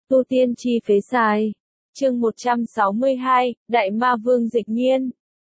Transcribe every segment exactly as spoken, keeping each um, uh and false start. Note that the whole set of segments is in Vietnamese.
Tu tiên chi phế sai. Chương một trăm sáu mươi hai, Đại Ma Vương Dịch Nhiên.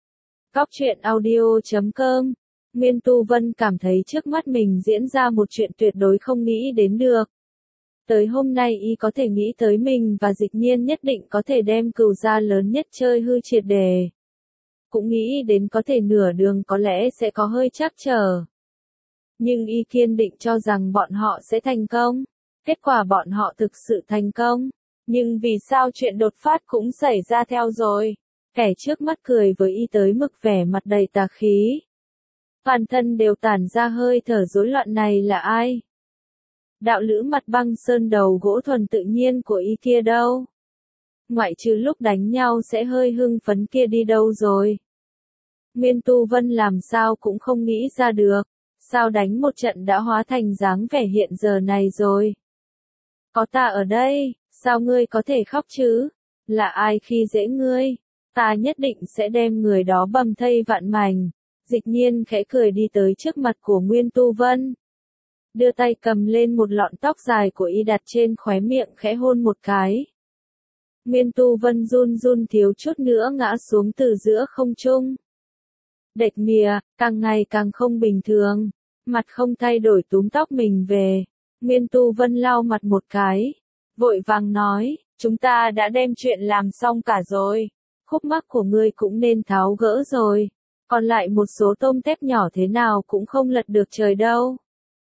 Góc truyện audio chấm com. Nguyên Tu Vân cảm thấy trước mắt mình diễn ra một chuyện tuyệt đối không nghĩ đến được. Tới hôm nay y có thể nghĩ tới mình và Dịch Nhiên nhất định có thể đem cừu gia lớn nhất chơi hư triệt đề. Cũng nghĩ đến có thể nửa đường có lẽ sẽ có hơi trắc trở. Nhưng y kiên định cho rằng bọn họ sẽ thành công. Kết quả bọn họ thực sự thành công. Nhưng vì sao chuyện đột phát cũng xảy ra theo rồi. Kẻ trước mắt cười với y tới mức vẻ mặt đầy tà khí. Toàn thân đều tản ra hơi thở rối loạn này là ai? Đạo lữ mặt băng sơn đầu gỗ thuần tự nhiên của y kia đâu? Ngoại trừ lúc đánh nhau sẽ hơi hưng phấn kia đi đâu rồi? Nguyên Tu Vân làm sao cũng không nghĩ ra được. Sao đánh một trận đã hóa thành dáng vẻ hiện giờ này rồi? Có ta ở đây, sao ngươi có thể khóc chứ? Là ai khi dễ ngươi? Ta nhất định sẽ đem người đó bầm thây vạn mảnh. Dịch Nhiên khẽ cười đi tới trước mặt của Nguyên Tu Vân. Đưa tay cầm lên một lọn tóc dài của y đặt trên khóe miệng khẽ hôn một cái. Nguyên Tu Vân run run thiếu chút nữa ngã xuống từ giữa không trung. Đệch mìa, càng ngày càng không bình thường. Mặt không thay đổi túm tóc mình về. Nguyên Tu Vân lau mặt một cái. Vội vàng nói, chúng ta đã đem chuyện làm xong cả rồi. Khúc mắc của ngươi cũng nên tháo gỡ rồi. Còn lại một số tôm tép nhỏ thế nào cũng không lật được trời đâu.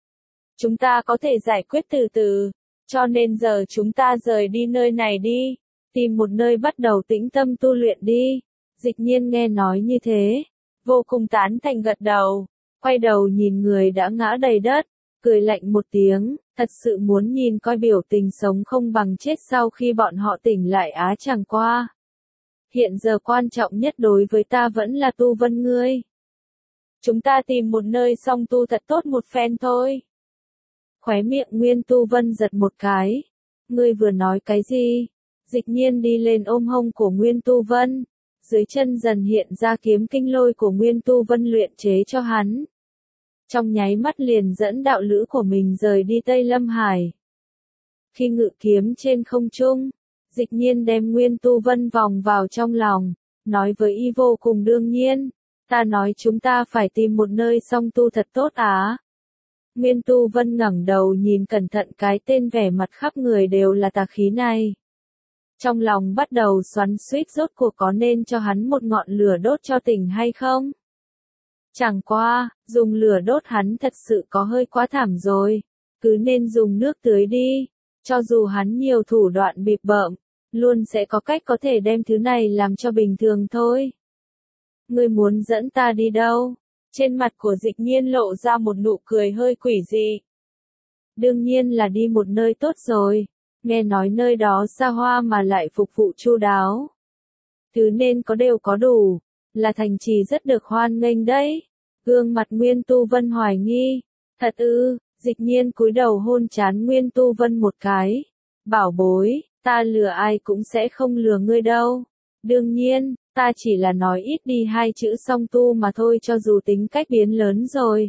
Chúng ta có thể giải quyết từ từ. Cho nên giờ chúng ta rời đi nơi này đi. Tìm một nơi bắt đầu tĩnh tâm tu luyện đi. Dịch Nhiên nghe nói như thế. Vô cùng tán thành gật đầu. Quay đầu nhìn người đã ngã đầy đất. Cười lạnh một tiếng. Thật sự muốn nhìn coi biểu tình sống không bằng chết sau khi bọn họ tỉnh lại á chẳng qua. Hiện giờ quan trọng nhất đối với ta vẫn là Tu Vân ngươi. Chúng ta tìm một nơi song tu thật tốt một phen thôi. Khóe miệng Nguyên Tu Vân giật một cái. Ngươi vừa nói cái gì? Dịch Nhiên đi lên ôm hông của Nguyên Tu Vân. Dưới chân dần hiện ra kiếm kinh lôi của Nguyên Tu Vân luyện chế cho hắn. Trong nháy mắt liền dẫn đạo lữ của mình rời đi Tây Lâm Hải. Khi ngự kiếm trên không trung, Dịch Nhiên đem Nguyên Tu Vân vòng vào trong lòng, nói với y vô cùng đương nhiên, ta nói chúng ta phải tìm một nơi song tu thật tốt á. Nguyên Tu Vân ngẩng đầu nhìn cẩn thận cái tên vẻ mặt khắp người đều là tà khí này. Trong lòng bắt đầu xoắn xuýt rốt cuộc có nên cho hắn một ngọn lửa đốt cho tỉnh hay không? Chẳng qua, dùng lửa đốt hắn thật sự có hơi quá thảm rồi. Cứ nên dùng nước tưới đi. Cho dù hắn nhiều thủ đoạn bịp bợm, luôn sẽ có cách có thể đem thứ này làm cho bình thường thôi. Ngươi muốn dẫn ta đi đâu? Trên mặt của Dịch Nhiên lộ ra một nụ cười hơi quỷ dị. Đương nhiên là đi một nơi tốt rồi. Nghe nói nơi đó xa hoa mà lại phục vụ chu đáo. Thứ nên có đều có đủ. Là thành trì rất được hoan nghênh đấy. Gương mặt Nguyên Tu Vân hoài nghi. Thật ư? Dịch Nhiên cúi đầu hôn trán Nguyên Tu Vân một cái. Bảo bối, ta lừa ai cũng sẽ không lừa ngươi đâu. Đương nhiên, ta chỉ là nói ít đi hai chữ song tu mà thôi cho dù tính cách biến lớn rồi.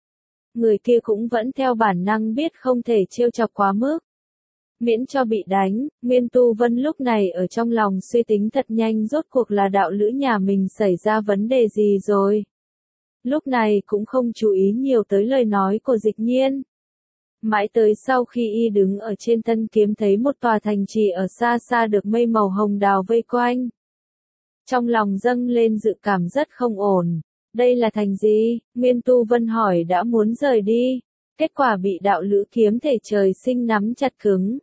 Người kia cũng vẫn theo bản năng biết không thể trêu chọc quá mức. Miễn cho bị đánh, Nguyên Tu Vân lúc này ở trong lòng suy tính thật nhanh rốt cuộc là đạo lữ nhà mình xảy ra vấn đề gì rồi. Lúc này cũng không chú ý nhiều tới lời nói của Dịch Nhiên. Mãi tới sau khi y đứng ở trên thân kiếm thấy một tòa thành trì ở xa xa được mây màu hồng đào vây quanh. Trong lòng dâng lên dự cảm rất không ổn. Đây là thành gì? Nguyên Tu Vân hỏi đã muốn rời đi. Kết quả bị đạo lữ kiếm thể trời sinh nắm chặt cứng.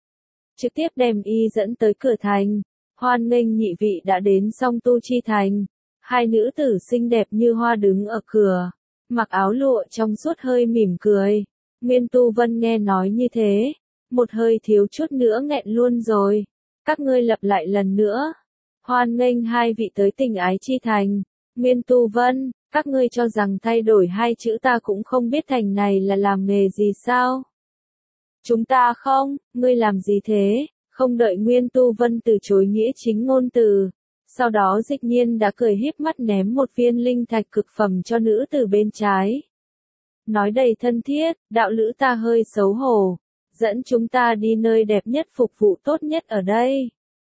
Trực tiếp đem y dẫn tới cửa thành. Hoan nghênh nhị vị đã đến song tu chi thành. Hai nữ tử xinh đẹp như hoa đứng ở cửa. Mặc áo lụa trong suốt hơi mỉm cười. Nguyên Tu Vân nghe nói như thế. Một hơi thiếu chút nữa nghẹn luôn rồi. Các ngươi lặp lại lần nữa. Hoan nghênh hai vị tới tình ái chi thành. Nguyên Tu Vân, các ngươi cho rằng thay đổi hai chữ ta cũng không biết thành này là làm nghề gì sao? Chúng ta không, ngươi làm gì thế? Không đợi Nguyên Tu Vân từ chối nghĩa chính ngôn từ. Sau đó Dịch Nhiên đã cười híp mắt ném một viên linh thạch cực phẩm cho nữ từ bên trái. Nói đầy thân thiết, đạo lữ ta hơi xấu hổ. dẫn chúng ta đi nơi đẹp nhất phục vụ tốt nhất ở đây.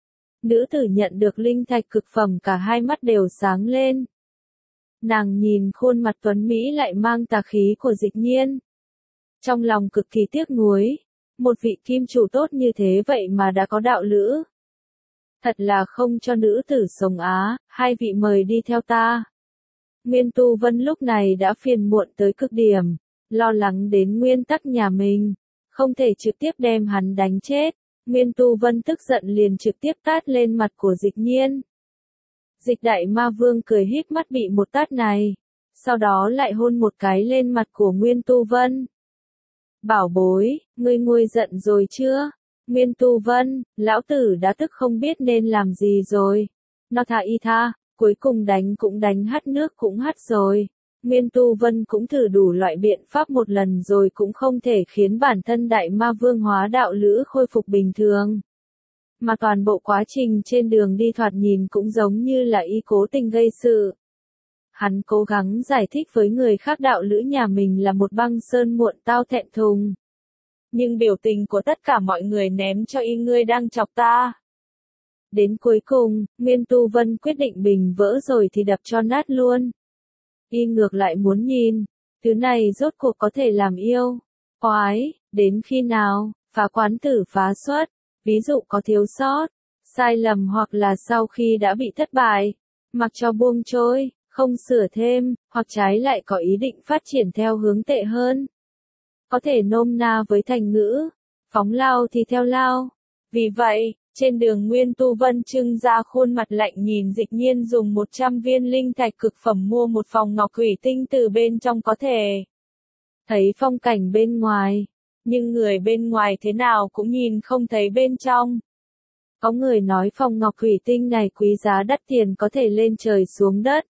Nữ tử nhận được linh thạch cực phẩm cả hai mắt đều sáng lên. Nàng nhìn khuôn mặt tuấn Mỹ lại mang tà khí của Dịch Nhiên. Trong lòng cực kỳ tiếc nuối, một vị kim chủ tốt như thế vậy mà đã có đạo lữ. Thật là không cho nữ tử sống á, hai vị mời đi theo ta. Nguyên Tu Vân lúc này đã phiền muộn tới cực điểm, lo lắng đến nguyên tắc nhà mình, không thể trực tiếp đem hắn đánh chết. Nguyên Tu Vân tức giận liền trực tiếp tát lên mặt của Dịch Nhiên. Dịch Đại Ma Vương cười híp mắt bị một tát này, sau đó lại hôn một cái lên mặt của Nguyên Tu Vân. Bảo bối, ngươi nguôi giận rồi chưa? Nguyên Tu Vân, lão tử đã tức không biết nên làm gì rồi. Nó tha y tha, cuối cùng đánh cũng đánh hắt nước cũng hắt rồi. Nguyên Tu Vân cũng thử đủ loại biện pháp một lần rồi cũng không thể khiến bản thân Đại Ma Vương hóa đạo lữ khôi phục bình thường. Mà toàn bộ quá trình trên đường đi thoạt nhìn cũng giống như là y cố tình gây sự. Hắn cố gắng giải thích với người khác đạo lữ nhà mình là một băng sơn muộn tao thẹn thùng. Nhưng biểu tình của tất cả mọi người ném cho y ngươi đang chọc ta. Đến cuối cùng, Nguyên Tu Vân quyết định bình vỡ rồi thì đập cho nát luôn. Y ngược lại muốn nhìn, thứ này rốt cuộc có thể làm yêu, oái, đến khi nào, phá quán tử phá xuất, ví dụ có thiếu sót, sai lầm hoặc là sau khi đã bị thất bại, mặc cho buông trôi, không sửa thêm, hoặc trái lại có ý định phát triển theo hướng tệ hơn. Có thể nôm na với thành ngữ, phóng lao thì theo lao. Vì vậy, trên đường Nguyên Tu Vân trưng ra khuôn mặt lạnh nhìn Dịch Nhiên dùng một trăm viên linh thạch cực phẩm mua một phòng ngọc thủy tinh từ bên trong có thể thấy phong cảnh bên ngoài, nhưng người bên ngoài thế nào cũng nhìn không thấy bên trong. Có người nói phòng ngọc thủy tinh này quý giá đắt tiền có thể lên trời xuống đất,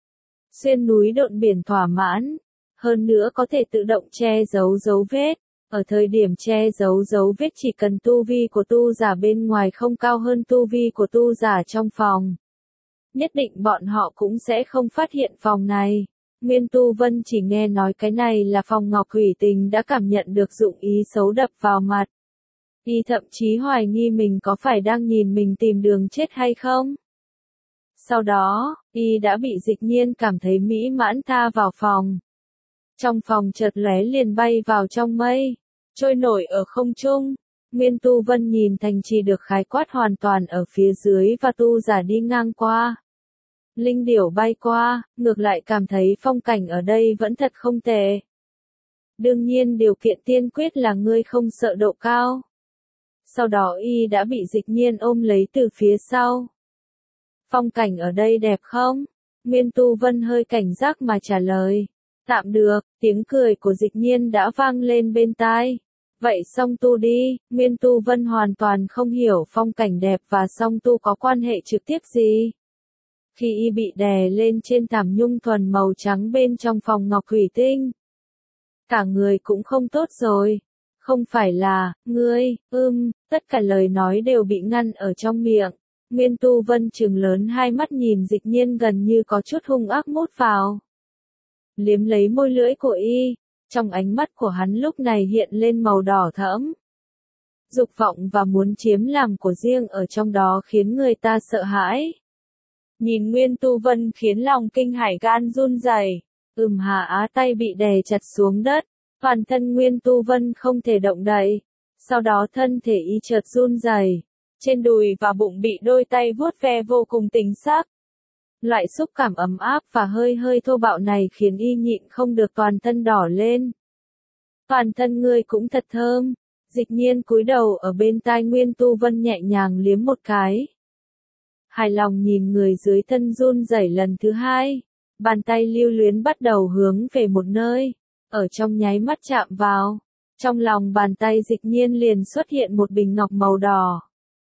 xuyên núi độn biển thỏa mãn, hơn nữa có thể tự động che giấu dấu vết. Ở thời điểm che giấu dấu vết chỉ cần tu vi của tu giả bên ngoài không cao hơn tu vi của tu giả trong phòng, nhất định bọn họ cũng sẽ không phát hiện phòng này. Nguyên Tu Vân chỉ nghe nói cái này là phòng ngọc thủy tinh đã cảm nhận được dụng ý xấu đập vào mặt. Y thậm chí hoài nghi mình có phải đang nhìn mình tìm đường chết hay không. Sau đó, Y đã bị Dịch Nhiên cảm thấy mỹ mãn tha vào phòng. Trong phòng chợt lóe liền bay vào trong mây, trôi nổi ở không trung. Nguyên Tu Vân nhìn thành trì được khái quát hoàn toàn ở phía dưới và tu giả đi ngang qua. Linh điểu bay qua, ngược lại cảm thấy phong cảnh ở đây vẫn thật không tệ. Đương nhiên điều kiện tiên quyết là ngươi không sợ độ cao. Sau đó Y đã bị Dịch Nhiên ôm lấy từ phía sau. Phong cảnh ở đây đẹp không? Nguyên Tu Vân hơi cảnh giác mà trả lời. Tạm được, tiếng cười của Dịch Nhiên đã vang lên bên tai. Vậy song tu đi, Nguyên Tu Vân hoàn toàn không hiểu phong cảnh đẹp và song tu có quan hệ trực tiếp gì. Khi Y bị đè lên trên thảm nhung thuần màu trắng bên trong phòng ngọc thủy tinh, cả người cũng không tốt rồi. Không phải là, ngươi, ưm, tất cả lời nói đều bị ngăn ở trong miệng. Nguyên Tu Vân trừng lớn hai mắt nhìn Dịch Nhiên gần như có chút hung ác mút vào. Liếm lấy môi lưỡi của Y, trong ánh mắt của hắn lúc này hiện lên màu đỏ thẫm. Dục vọng và muốn chiếm làm của riêng ở trong đó khiến người ta sợ hãi. Nhìn Nguyên Tu Vân khiến lòng kinh hải gan run rẩy. Ừm hà á tay bị đè chặt xuống đất, toàn thân Nguyên Tu Vân không thể động đậy. Sau đó thân thể Y chợt run rẩy, trên đùi và bụng bị đôi tay vuốt ve vô cùng tình sắc. Loại xúc cảm ấm áp và hơi hơi thô bạo này khiến Y nhịn không được toàn thân đỏ lên. Toàn thân ngươi cũng thật thơm. Dịch Nhiên cúi đầu ở bên tai Nguyên Tu Vân nhẹ nhàng liếm một cái. Hài lòng nhìn người dưới thân run rẩy lần thứ hai. Bàn tay lưu luyến bắt đầu hướng về một nơi. Ở trong nháy mắt chạm vào. Trong lòng bàn tay Dịch Nhiên liền xuất hiện một bình ngọc màu đỏ.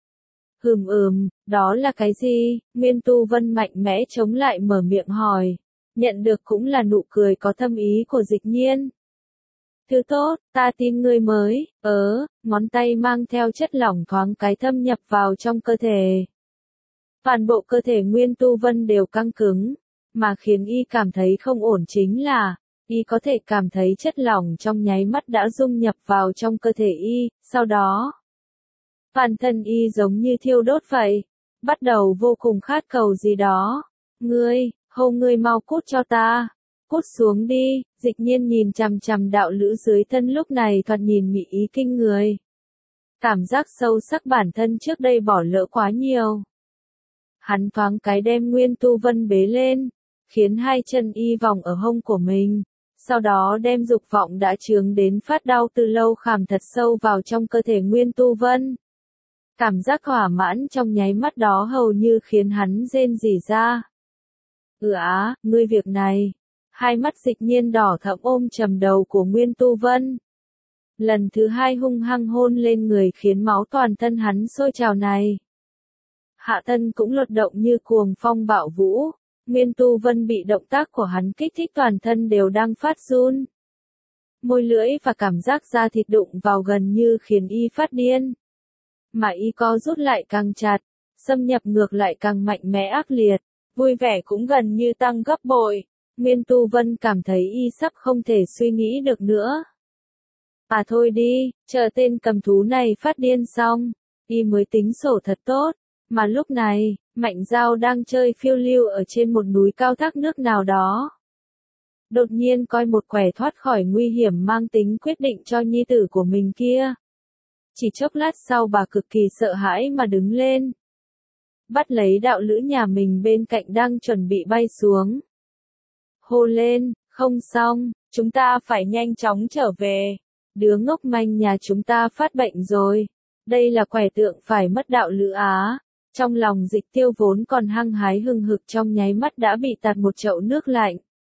Hừm ừm, đó là cái gì? Nguyên Tu Vân mạnh mẽ chống lại mở miệng hỏi. Nhận được cũng là nụ cười có thâm ý của Dịch Nhiên. Thứ tốt, ta tin ngươi mới, ớ, ngón tay mang theo chất lỏng thoáng cái thâm nhập vào trong cơ thể. Toàn bộ cơ thể Nguyên Tu Vân đều căng cứng, mà khiến Y cảm thấy không ổn chính là, Y có thể cảm thấy chất lỏng trong nháy mắt đã dung nhập vào trong cơ thể Y, sau đó, toàn thân Y giống như thiêu đốt vậy, bắt đầu vô cùng khát cầu gì đó. Ngươi, hô ngươi mau cút cho ta, cút xuống đi. Dịch Nhiên nhìn chằm chằm đạo lữ dưới thân lúc này thoạt nhìn mị ý kinh người. Cảm giác sâu sắc bản thân trước đây bỏ lỡ quá nhiều. Hắn thoáng cái đem Nguyên Tu Vân bế lên, khiến hai chân Y vòng ở hông của mình, sau đó đem dục vọng đã chướng đến phát đau từ lâu khảm thật sâu vào trong cơ thể Nguyên Tu Vân. Cảm giác thỏa mãn trong nháy mắt đó hầu như khiến hắn rên rỉ ra. Ừ á, ngươi việc này. Hai mắt Dịch Nhiên đỏ thẫm ôm chầm đầu của Nguyên Tu Vân. Lần thứ hai hung hăng hôn lên người khiến máu toàn thân hắn sôi trào này. Hạ thân cũng lột động như cuồng phong bạo vũ. Nguyên Tu Vân bị động tác của hắn kích thích toàn thân đều đang phát run. Môi lưỡi và cảm giác da thịt đụng vào gần như khiến Y phát điên. Mà Y co rút lại càng chặt, xâm nhập ngược lại càng mạnh mẽ ác liệt, vui vẻ cũng gần như tăng gấp bội. Nguyên Tu Vân cảm thấy Y sắp không thể suy nghĩ được nữa. À thôi đi, chờ tên cầm thú này phát điên xong, Y mới tính sổ thật tốt. Mà lúc này, Mạnh Giao đang chơi phiêu lưu ở trên một núi cao thác nước nào đó. Đột nhiên coi một quẻ thoát khỏi nguy hiểm mang tính quyết định cho nhi tử của mình kia. Chỉ chốc lát sau bà cực kỳ sợ hãi mà đứng lên. Bắt lấy đạo lữ nhà mình bên cạnh đang chuẩn bị bay xuống. Hô lên, không xong, chúng ta phải nhanh chóng trở về. Đứa ngốc manh nhà chúng ta phát bệnh rồi. Đây là quẻ tượng phải mất đạo lữ á. Trong lòng Dịch Tiêu vốn còn hăng hái hừng hực trong nháy mắt đã bị tạt một chậu nước lạnh.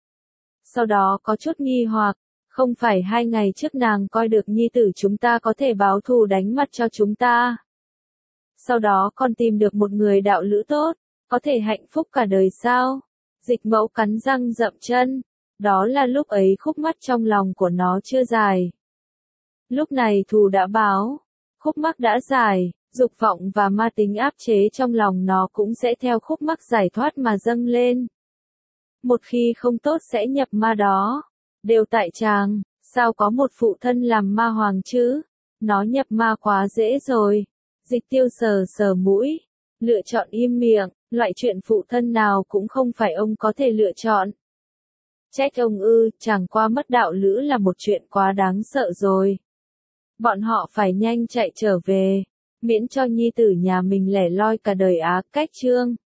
Sau đó có chút nghi hoặc, không phải hai ngày trước nàng coi được nhi tử chúng ta có thể báo thù đánh mặt cho chúng ta. Sau đó còn tìm được một người đạo lữ tốt, có thể hạnh phúc cả đời sao? Dịch Mẫu cắn răng dậm chân, đó là lúc ấy khúc mắc trong lòng của nó chưa dài. Lúc này thù đã báo, khúc mắc đã dài. Dục vọng và ma tính áp chế trong lòng nó cũng sẽ theo khúc mắc giải thoát mà dâng lên. Một khi không tốt sẽ nhập ma đó. Đều tại chàng, sao có một phụ thân làm ma hoàng chứ? Nó nhập ma quá dễ rồi. Dịch Tiêu sờ sờ mũi, lựa chọn im miệng, loại chuyện phụ thân nào cũng không phải ông có thể lựa chọn. Trách ông ư, chẳng qua mất đạo lữ là một chuyện quá đáng sợ rồi. Bọn họ phải nhanh chạy trở về. Miễn cho nhi tử nhà mình lẻ loi cả đời á. Cách chương